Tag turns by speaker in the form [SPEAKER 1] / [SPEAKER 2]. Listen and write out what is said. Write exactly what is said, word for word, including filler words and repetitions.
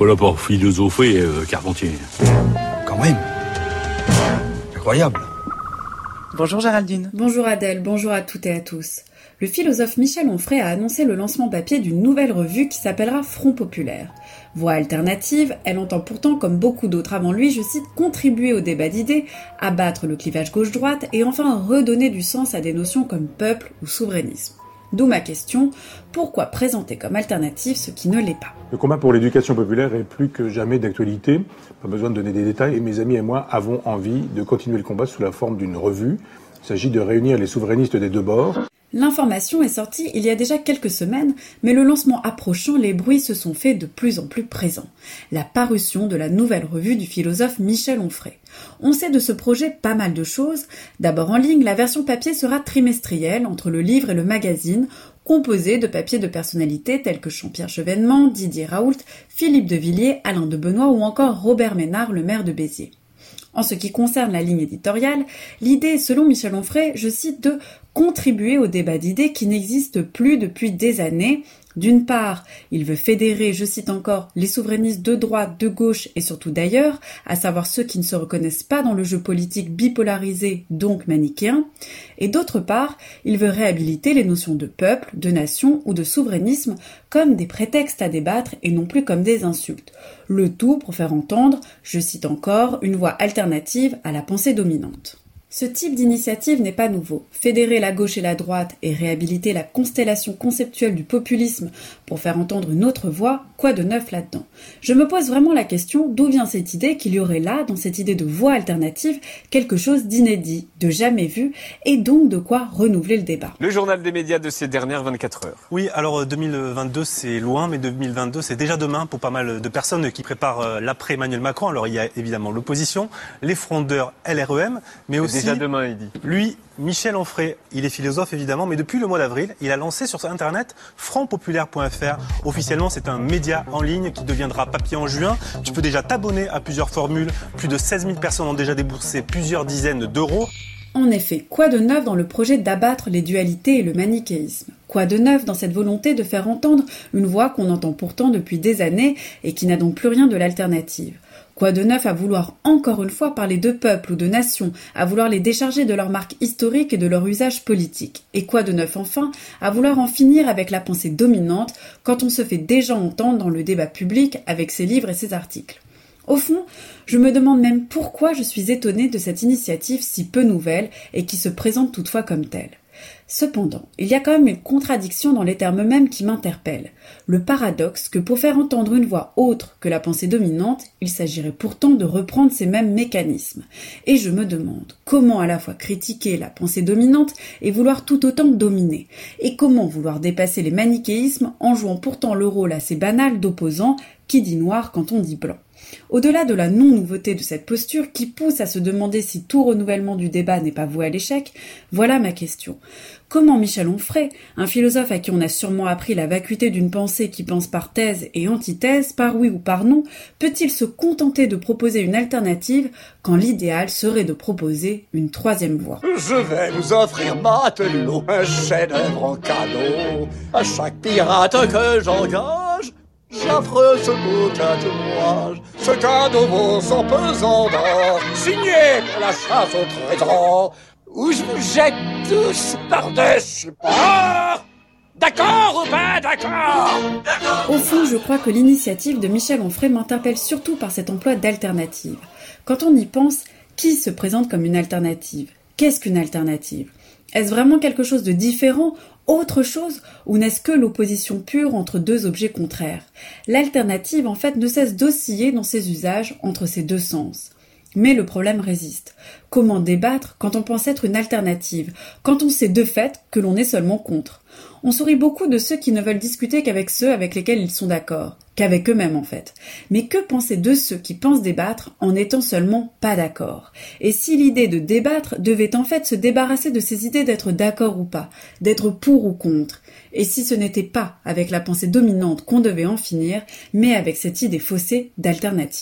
[SPEAKER 1] pas là pour philosopher, euh, Carpentier.
[SPEAKER 2] Quand même. Incroyable.
[SPEAKER 3] Bonjour Géraldine.
[SPEAKER 4] Bonjour Adèle, bonjour à toutes et à tous. Le philosophe Michel Onfray a annoncé le lancement papier d'une nouvelle revue qui s'appellera Front Populaire. Voix alternative, elle entend pourtant, comme beaucoup d'autres avant lui, je cite, contribuer au débat d'idées, abattre le clivage gauche-droite et enfin redonner du sens à des notions comme peuple ou souverainisme. D'où ma question, pourquoi présenter comme alternative ce qui ne l'est pas ?
[SPEAKER 5] Le combat pour l'éducation populaire est plus que jamais d'actualité. Pas besoin de donner des détails et mes amis et moi avons envie de continuer le combat sous la forme d'une revue. Il s'agit de réunir les souverainistes des deux bords.
[SPEAKER 4] L'information est sortie il y a déjà quelques semaines, mais le lancement approchant, les bruits se sont faits de plus en plus présents. La parution de la nouvelle revue du philosophe Michel Onfray. On sait de ce projet pas mal de choses. D'abord en ligne, la version papier sera trimestrielle entre le livre et le magazine, composée de papiers de personnalités tels que Jean-Pierre Chevènement, Didier Raoult, Philippe de Villiers, Alain de Benoît ou encore Robert Ménard, le maire de Béziers. En ce qui concerne la ligne éditoriale, l'idée est, selon Michel Onfray, je cite, de contribuer au débat d'idées qui n'existe plus depuis des années. D'une part, il veut fédérer, je cite encore, les souverainistes de droite, de gauche et surtout d'ailleurs, à savoir ceux qui ne se reconnaissent pas dans le jeu politique bipolarisé, donc manichéen. Et d'autre part, il veut réhabiliter les notions de peuple, de nation ou de souverainisme comme des prétextes à débattre et non plus comme des insultes. Le tout pour faire entendre, je cite encore, une voix alternative à la pensée dominante. Ce type d'initiative n'est pas nouveau. Fédérer la gauche et la droite et réhabiliter la constellation conceptuelle du populisme pour faire entendre une autre voix, quoi de neuf là-dedans ? Je me pose vraiment la question d'où vient cette idée qu'il y aurait là, dans cette idée de voix alternative, quelque chose d'inédit, de jamais vu, et donc de quoi renouveler le débat.
[SPEAKER 6] Le journal des médias de ces dernières vingt-quatre heures.
[SPEAKER 7] Oui, alors deux mille vingt-deux c'est loin, mais deux mille vingt-deux c'est déjà demain pour pas mal de personnes qui préparent l'après Emmanuel Macron. Alors il y a évidemment l'opposition, les frondeurs L R E M, mais aussi...
[SPEAKER 6] Déjà demain, il dit.
[SPEAKER 7] Lui, Michel Onfray, il est philosophe évidemment, mais depuis le mois d'avril, il a lancé sur internet front populaire point f r. Officiellement, c'est un média en ligne qui deviendra papier en juin. Tu peux déjà t'abonner à plusieurs formules. Plus de seize mille personnes ont déjà déboursé plusieurs dizaines d'euros.
[SPEAKER 4] En effet, quoi de neuf dans le projet d'abattre les dualités et le manichéisme ? Quoi de neuf dans cette volonté de faire entendre une voix qu'on entend pourtant depuis des années et qui n'a donc plus rien de l'alternative ? Quoi de neuf à vouloir encore une fois parler de peuple ou de nation, à vouloir les décharger de leur marque historique et de leur usage politique ? Et quoi de neuf enfin à vouloir en finir avec la pensée dominante quand on se fait déjà entendre dans le débat public avec ses livres et ses articles ? Au fond, je me demande même pourquoi je suis étonnée de cette initiative si peu nouvelle et qui se présente toutefois comme telle. Cependant, il y a quand même une contradiction dans les termes mêmes qui m'interpellent. Le paradoxe que pour faire entendre une voix autre que la pensée dominante, il s'agirait pourtant de reprendre ces mêmes mécanismes. Et je me demande comment à la fois critiquer la pensée dominante et vouloir tout autant dominer. Et comment vouloir dépasser les manichéismes en jouant pourtant le rôle assez banal d'opposant qui dit noir quand on dit blanc. Au-delà de la non-nouveauté de cette posture qui pousse à se demander si tout renouvellement du débat n'est pas voué à l'échec, voilà ma question. Comment Michel Onfray, un philosophe à qui on a sûrement appris la vacuité d'une pensée qui pense par thèse et antithèse, par oui ou par non, peut-il se contenter de proposer une alternative quand l'idéal serait de proposer une troisième voie ?
[SPEAKER 8] Je vais vous offrir matelot, un chef-d'œuvre en cadeau, à chaque pirate que j'engage. J'offre ce beau tatouage, ce cadeau vaut son pesant d'or, signé pour la chasse au trésor, où je vous jette tous par-dessus bord. D'accord ou pas d'accord ?
[SPEAKER 4] Au fond, je crois que l'initiative de Michel Onfray m'interpelle surtout par cet emploi d'alternative. Quand on y pense, qui se présente comme une alternative ? Qu'est-ce qu'une alternative ? Est-ce vraiment quelque chose de différent ? Autre chose, ou n'est-ce que l'opposition pure entre deux objets contraires ? L'alternative, en fait, ne cesse d'osciller dans ses usages entre ces deux sens. Mais le problème résiste. Comment débattre quand on pense être une alternative, quand on sait de fait que l'on est seulement contre ? On sourit beaucoup de ceux qui ne veulent discuter qu'avec ceux avec lesquels ils sont d'accord, qu'avec eux-mêmes en fait. Mais que penser de ceux qui pensent débattre en étant seulement pas d'accord ? Et si l'idée de débattre devait en fait se débarrasser de ces idées d'être d'accord ou pas, d'être pour ou contre ? Et si ce n'était pas avec la pensée dominante qu'on devait en finir, mais avec cette idée faussée d'alternative ?